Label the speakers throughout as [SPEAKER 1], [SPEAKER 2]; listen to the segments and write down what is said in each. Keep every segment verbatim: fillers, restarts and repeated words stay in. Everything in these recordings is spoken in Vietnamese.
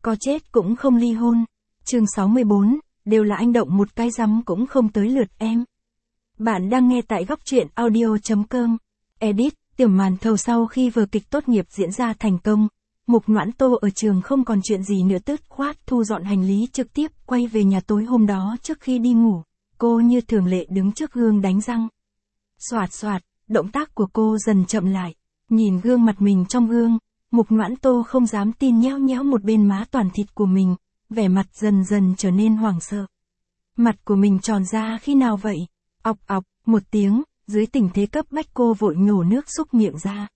[SPEAKER 1] có chết cũng không ly hôn. Chương sáu mươi bốn, đều là anh động một cái rắm cũng không tới lượt em. Bạn đang nghe tại góc truyện audio chấm com. Edit, tiểu màn thầu sau khi vở kịch tốt nghiệp diễn ra thành công. Mục Noãn Tô ở trường không còn chuyện gì nữa, tứt khoát thu dọn hành lý trực tiếp quay về nhà. Tối hôm đó trước khi đi ngủ, cô như thường lệ đứng trước gương đánh răng. Xoạt xoạt, động tác của cô dần chậm lại. Nhìn gương mặt mình trong gương, Mục Noãn Tô không dám tin, nhéo nhéo một bên má toàn thịt của mình, vẻ mặt dần dần trở nên hoảng sợ. Mặt của mình tròn ra khi nào vậy? Ọc ọc, một tiếng, dưới tình thế cấp bách cô vội nhổ nước xúc miệng ra.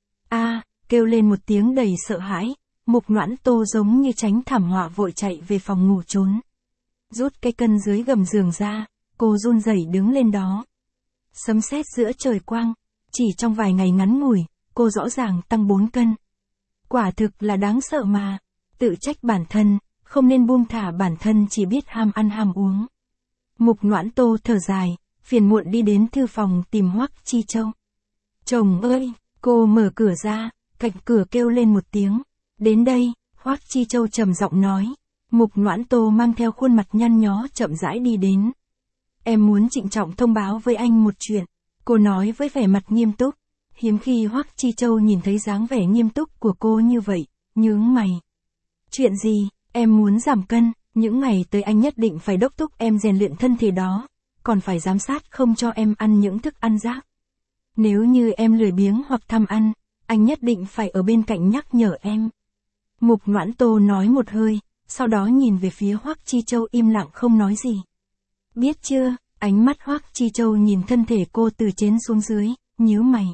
[SPEAKER 1] A, kêu lên một tiếng đầy sợ hãi, Mục Noãn Tô giống như tránh thảm họa vội chạy về phòng ngủ trốn. Rút cái cân dưới gầm giường ra, cô run rẩy đứng lên đó. Sấm sét giữa trời quang, chỉ trong vài ngày ngắn ngủi, cô rõ ràng tăng bốn cân. Quả thực là đáng sợ mà, tự trách bản thân, không nên buông thả bản thân chỉ biết ham ăn ham uống. Mục Noãn Tô thở dài, phiền muộn đi đến thư phòng tìm Hoắc Chi Châu. Chồng ơi, cô mở cửa ra, cạnh cửa kêu lên một tiếng. Đến đây, Hoắc Chi Châu trầm giọng nói. Mục Noãn Tô mang theo khuôn mặt nhăn nhó chậm rãi đi đến. Em muốn trịnh trọng thông báo với anh một chuyện, cô nói với vẻ mặt nghiêm túc. Hiếm khi Hoắc Chi Châu nhìn thấy dáng vẻ nghiêm túc của cô như vậy, nhướng mày. Chuyện gì? Em muốn giảm cân, những ngày tới anh nhất định phải đốc thúc em rèn luyện thân thể đó, còn phải giám sát không cho em ăn những thức ăn rác. Nếu như em lười biếng hoặc tham ăn, anh nhất định phải ở bên cạnh nhắc nhở em. Mục Noãn Tô nói một hơi, sau đó nhìn về phía Hoắc Chi Châu im lặng không nói gì. Biết chưa? Ánh mắt Hoắc Chi Châu nhìn thân thể cô từ trên xuống dưới, nhíu mày.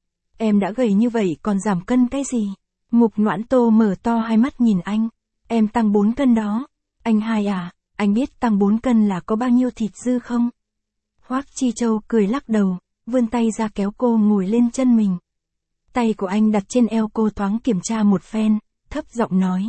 [SPEAKER 1] Em đã gầy như vậy còn giảm cân cái gì? Mục Noãn Tô mở to hai mắt nhìn anh. Em tăng bốn cân đó. Anh hai à, anh biết tăng bốn cân là có bao nhiêu thịt dư không? Hoắc Chi Châu cười lắc đầu, vươn tay ra kéo cô ngồi lên chân mình. Tay của anh đặt trên eo cô thoáng kiểm tra một phen, thấp giọng nói.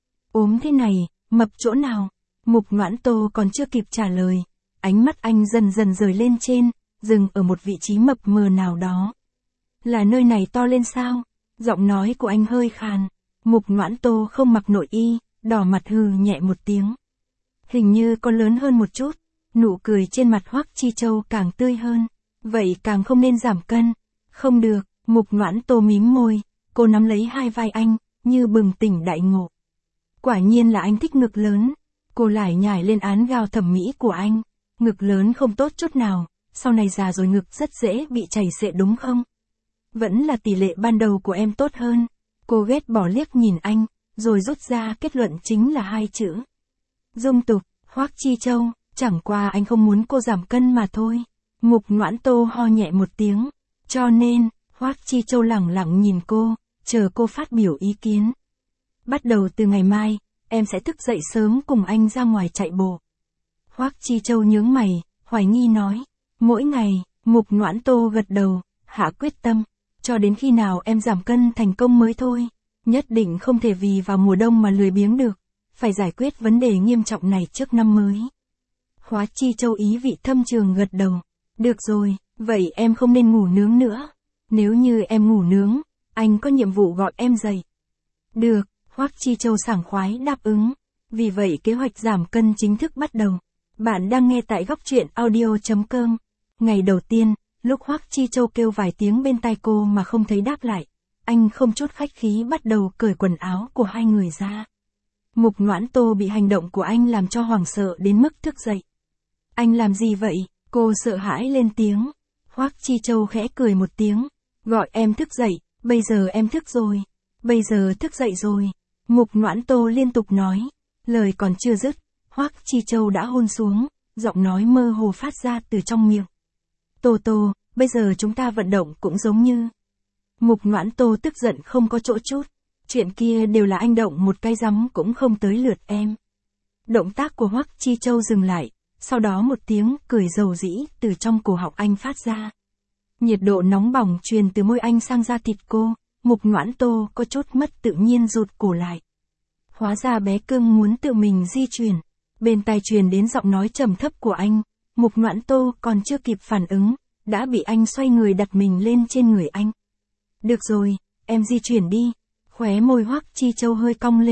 [SPEAKER 1] Ốm thế này, mập chỗ nào? Mục Noãn Tô còn chưa kịp trả lời. Ánh mắt anh dần dần rời lên trên, dừng ở một vị trí mập mờ nào đó. Là nơi này to lên sao? Giọng nói của anh hơi khàn. Mục Noãn Tô không mặc nội y, đỏ mặt hừ nhẹ một tiếng. Hình như có lớn hơn một chút. Nụ cười trên mặt Hoắc Chi Châu càng tươi hơn. Vậy càng không nên giảm cân. Không được, Mục Noãn Tô mím môi, cô nắm lấy hai vai anh, như bừng tỉnh đại ngộ. Quả nhiên là anh thích ngực lớn. Cô lải nhải lên án gào thẩm mỹ của anh. Ngực lớn không tốt chút nào, sau này già rồi ngực rất dễ bị chảy xệ đúng không? Vẫn là tỷ lệ ban đầu của em tốt hơn. Cô ghét bỏ liếc nhìn anh, rồi rút ra kết luận chính là hai chữ. Dung tục, Hoắc Chi Châu, chẳng qua anh không muốn cô giảm cân mà thôi. Mục Noãn Tô ho nhẹ một tiếng. Cho nên, Hoắc Chi Châu lẳng lặng nhìn cô, chờ cô phát biểu ý kiến. Bắt đầu từ ngày mai, em sẽ thức dậy sớm cùng anh ra ngoài chạy bộ. Hoắc Chi Châu nhướng mày, hoài nghi nói. Mỗi ngày, Mục Noãn Tô gật đầu, hạ quyết tâm. Cho đến khi nào em giảm cân thành công mới thôi. Nhất định không thể vì vào mùa đông mà lười biếng được. Phải giải quyết vấn đề nghiêm trọng này trước năm mới. Hoắc Chi Châu ý vị thâm trường gật đầu. Được rồi, vậy em không nên ngủ nướng nữa. Nếu như em ngủ nướng, anh có nhiệm vụ gọi em dậy. Được, Hoắc Chi Châu sảng khoái đáp ứng. Vì vậy kế hoạch giảm cân chính thức bắt đầu. Bạn đang nghe tại góc truyện audio chấm com. Ngày đầu tiên, lúc Hoắc Chi Châu kêu vài tiếng bên tai cô mà không thấy đáp lại, anh không chút khách khí bắt đầu cởi quần áo của hai người ra. Mục Noãn Tô bị hành động của anh làm cho hoảng sợ đến mức thức dậy. Anh làm gì vậy? Cô sợ hãi lên tiếng. Hoắc Chi Châu khẽ cười một tiếng. Gọi em thức dậy, bây giờ em thức rồi. Bây giờ thức dậy rồi. Mục Noãn Tô liên tục nói. Lời còn chưa dứt, Hoắc Chi Châu đã hôn xuống, giọng nói mơ hồ phát ra từ trong miệng. Tô Tô, bây giờ chúng ta vận động cũng giống như. Mục Noãn Tô tức giận không có chỗ chút. Chuyện kia đều là anh động một cái rắm cũng không tới lượt em. Động tác của Hoắc Chi Châu dừng lại, sau đó một tiếng cười dầu dĩ từ trong cổ họng anh phát ra. Nhiệt độ nóng bỏng truyền từ môi anh sang da thịt cô, Mục Noãn Tô có chút mất tự nhiên rụt cổ lại. Hóa ra bé cưng muốn tự mình di chuyển. Bên tai truyền đến giọng nói trầm thấp của anh. Mục Noãn Tô còn chưa kịp phản ứng, đã bị anh xoay người đặt mình lên trên người anh. Được rồi, em di chuyển đi. Khóe môi Hoắc Chi Châu hơi cong lên,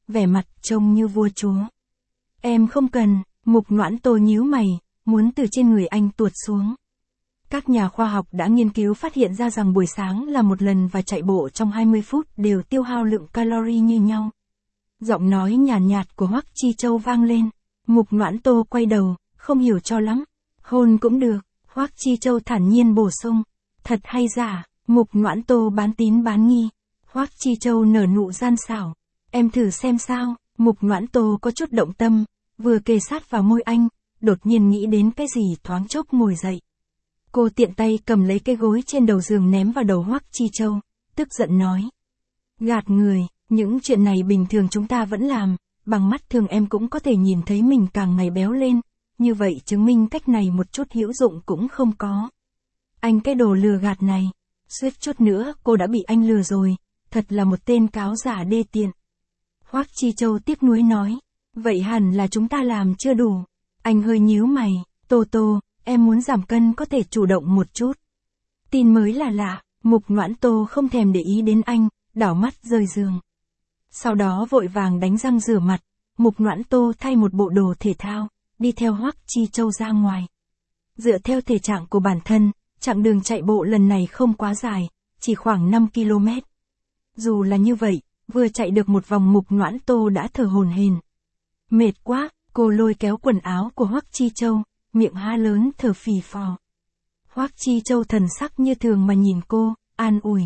[SPEAKER 1] vẻ mặt trông như vua chúa. Em không cần, Mục Noãn Tô nhíu mày, muốn từ trên người anh tuột xuống. Các nhà khoa học đã nghiên cứu phát hiện ra rằng buổi sáng là một lần và chạy bộ trong hai mươi phút đều tiêu hao lượng calorie như nhau. Giọng nói nhàn nhạt, nhạt của Hoắc Chi Châu vang lên. Mục Noãn Tô quay đầu, không hiểu cho lắm. Hôn cũng được, Hoắc Chi Châu thản nhiên bổ sung. Thật hay giả, Mục Noãn Tô bán tín bán nghi. Hoắc Chi Châu nở nụ gian xảo. Em thử xem sao, Mục Noãn Tô có chút động tâm, vừa kề sát vào môi anh, đột nhiên nghĩ đến cái gì thoáng chốc ngồi dậy. Cô tiện tay cầm lấy cái gối trên đầu giường ném vào đầu Hoắc Chi Châu, tức giận nói. Gạt người, những chuyện này bình thường chúng ta vẫn làm, bằng mắt thường em cũng có thể nhìn thấy mình càng ngày béo lên, như vậy chứng minh cách này một chút hữu dụng cũng không có. Anh cái đồ lừa gạt này, suýt chút nữa cô đã bị anh lừa rồi, thật là một tên cáo giả đê tiện. Hoắc Chi Châu tiếc nuối nói, vậy hẳn là chúng ta làm chưa đủ. Anh hơi nhíu mày, Tô Tô, em muốn giảm cân có thể chủ động một chút. Tin mới là lạ, Mục Noãn Tô không thèm để ý đến anh, đảo mắt rời giường. Sau đó vội vàng đánh răng rửa mặt, Mục Noãn Tô thay một bộ đồ thể thao, đi theo Hoắc Chi Châu ra ngoài. Dựa theo thể trạng của bản thân, chặng đường chạy bộ lần này không quá dài, chỉ khoảng năm ki lô mét. Dù là như vậy, vừa chạy được một vòng Mục Noãn Tô đã thở hổn hển. Mệt quá, cô lôi kéo quần áo của Hoắc Chi Châu, miệng há lớn thở phì phò. Hoắc Chi Châu thần sắc như thường mà nhìn cô, an ủi.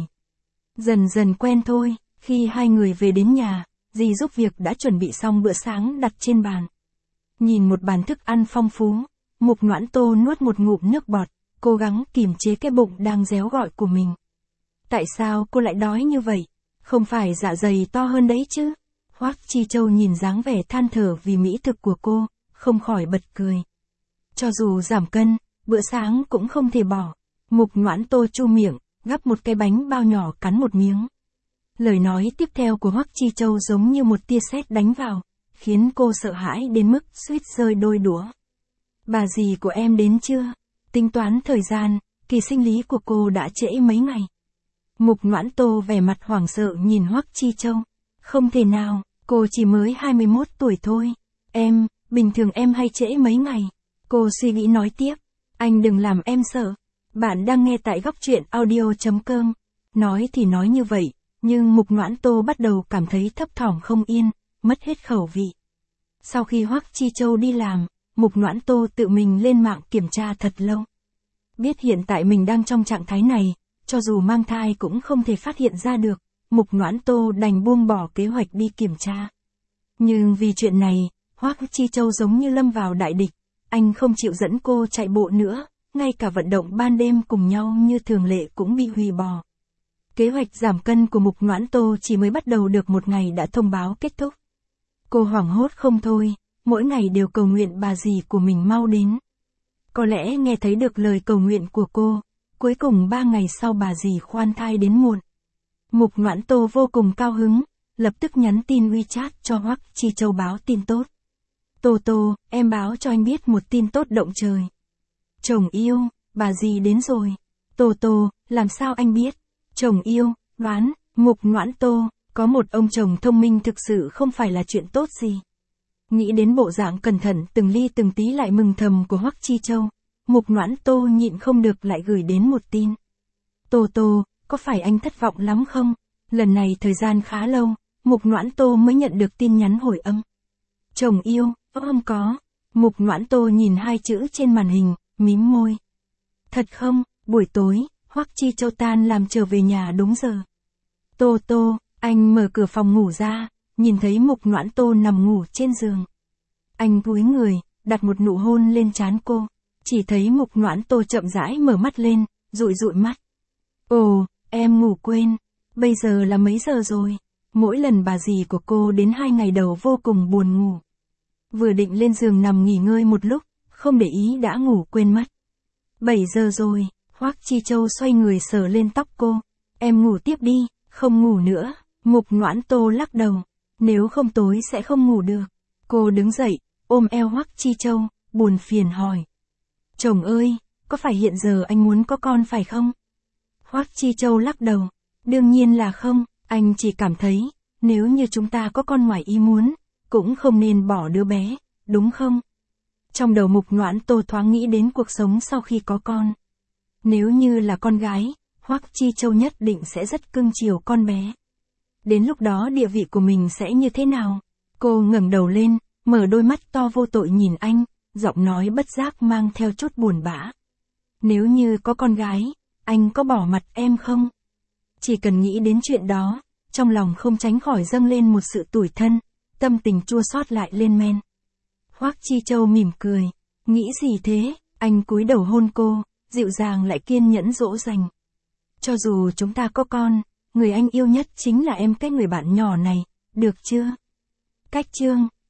[SPEAKER 1] Dần dần quen thôi, khi hai người về đến nhà, dì giúp việc đã chuẩn bị xong bữa sáng đặt trên bàn. Nhìn một bàn thức ăn phong phú, Mục Noãn Tô nuốt một ngụm nước bọt, cố gắng kìm chế cái bụng đang réo gọi của mình. Tại sao cô lại đói như vậy? Không phải dạ dày to hơn đấy chứ? Hoắc Chi Châu nhìn dáng vẻ than thở vì mỹ thực của cô, không khỏi bật cười. Cho dù giảm cân, bữa sáng cũng không thể bỏ. Mục Noãn Tô chu miệng, gắp một cái bánh bao nhỏ cắn một miếng. Lời nói tiếp theo của Hoắc Chi Châu giống như một tia sét đánh vào, khiến cô sợ hãi đến mức suýt rơi đôi đũa. Bà dì của em đến chưa? Tính toán thời gian, kỳ sinh lý của cô đã trễ mấy ngày. Mục Noãn Tô vẻ mặt hoảng sợ nhìn Hoắc Chi Châu. Không thể nào, cô chỉ mới hai mươi mốt tuổi thôi. Em, bình thường em hay trễ mấy ngày. Cô suy nghĩ nói tiếp. Anh đừng làm em sợ. Bạn đang nghe tại góc truyện audio chấm com. Nói thì nói như vậy, nhưng Mục Noãn Tô bắt đầu cảm thấy thấp thỏm không yên, mất hết khẩu vị. Sau khi Hoắc Chi Châu đi làm, Mục Noãn Tô tự mình lên mạng kiểm tra thật lâu. Biết hiện tại mình đang trong trạng thái này, cho dù mang thai cũng không thể phát hiện ra được, Mục Noãn Tô đành buông bỏ kế hoạch đi kiểm tra. Nhưng vì chuyện này, Hoắc Chi Châu giống như lâm vào đại địch, anh không chịu dẫn cô chạy bộ nữa, ngay cả vận động ban đêm cùng nhau như thường lệ cũng bị hủy bỏ. Kế hoạch giảm cân của Mục Noãn Tô chỉ mới bắt đầu được một ngày đã thông báo kết thúc. Cô hoảng hốt không thôi, mỗi ngày đều cầu nguyện bà dì của mình mau đến. Có lẽ nghe thấy được lời cầu nguyện của cô, cuối cùng ba ngày sau bà dì khoan thai đến muộn. Mục Noãn Tô vô cùng cao hứng, lập tức nhắn tin WeChat cho Hoắc Chi Châu báo tin tốt. Tô Tô, em báo cho anh biết một tin tốt động trời. Chồng yêu, bà dì đến rồi. Tô Tô, làm sao anh biết? Chồng yêu, đoán, Mục Noãn Tô, có một ông chồng thông minh thực sự không phải là chuyện tốt gì. Nghĩ đến bộ dạng cẩn thận từng ly từng tí lại mừng thầm của Hoắc Chi Châu, Mục Noãn Tô nhịn không được lại gửi đến một tin. Tô Tô, có phải anh thất vọng lắm không? Lần này thời gian khá lâu, Mục Noãn Tô mới nhận được tin nhắn hồi âm. Chồng yêu, không có. Mục Noãn Tô nhìn hai chữ trên màn hình, mím môi. Thật không? Buổi tối, Hoắc Chi Châu tan làm trở về nhà đúng giờ. Tô Tô, anh mở cửa phòng ngủ ra, nhìn thấy Mục Noãn Tô nằm ngủ trên giường. Anh cúi người, đặt một nụ hôn lên trán cô, chỉ thấy Mục Noãn Tô chậm rãi mở mắt lên, dụi dụi mắt. Ồ, em ngủ quên, bây giờ là mấy giờ rồi? Mỗi lần bà dì của cô đến hai ngày đầu vô cùng buồn ngủ. Vừa định lên giường nằm nghỉ ngơi một lúc, không để ý đã ngủ quên mất. bảy giờ rồi, Hoắc Chi Châu xoay người sờ lên tóc cô. Em ngủ tiếp đi, không ngủ nữa. Mục Noãn Tô lắc đầu. Nếu không tối sẽ không ngủ được. Cô đứng dậy, ôm eo Hoắc Chi Châu, buồn phiền hỏi. Chồng ơi, có phải hiện giờ anh muốn có con phải không? Hoắc Chi Châu lắc đầu. Đương nhiên là không, anh chỉ cảm thấy, nếu như chúng ta có con ngoài ý muốn, cũng không nên bỏ đứa bé, đúng không? Trong đầu Mục Noãn Tô thoáng nghĩ đến cuộc sống sau khi có con. Nếu như là con gái, Hoắc Chi Châu nhất định sẽ rất cưng chiều con bé. Đến lúc đó địa vị của mình sẽ như thế nào? Cô ngẩng đầu lên, mở đôi mắt to vô tội nhìn anh, giọng nói bất giác mang theo chút buồn bã. Nếu như có con gái, anh có bỏ mặt em không? Chỉ cần nghĩ đến chuyện đó, trong lòng không tránh khỏi dâng lên một sự tủi thân, tâm tình chua xót lại lên men. Hoắc Chi Châu mỉm cười, nghĩ gì thế? Anh cúi đầu hôn cô, dịu dàng lại kiên nhẫn dỗ dành. Cho dù chúng ta có con, người anh yêu nhất chính là em, cái người bạn nhỏ này, được chưa? Cách chương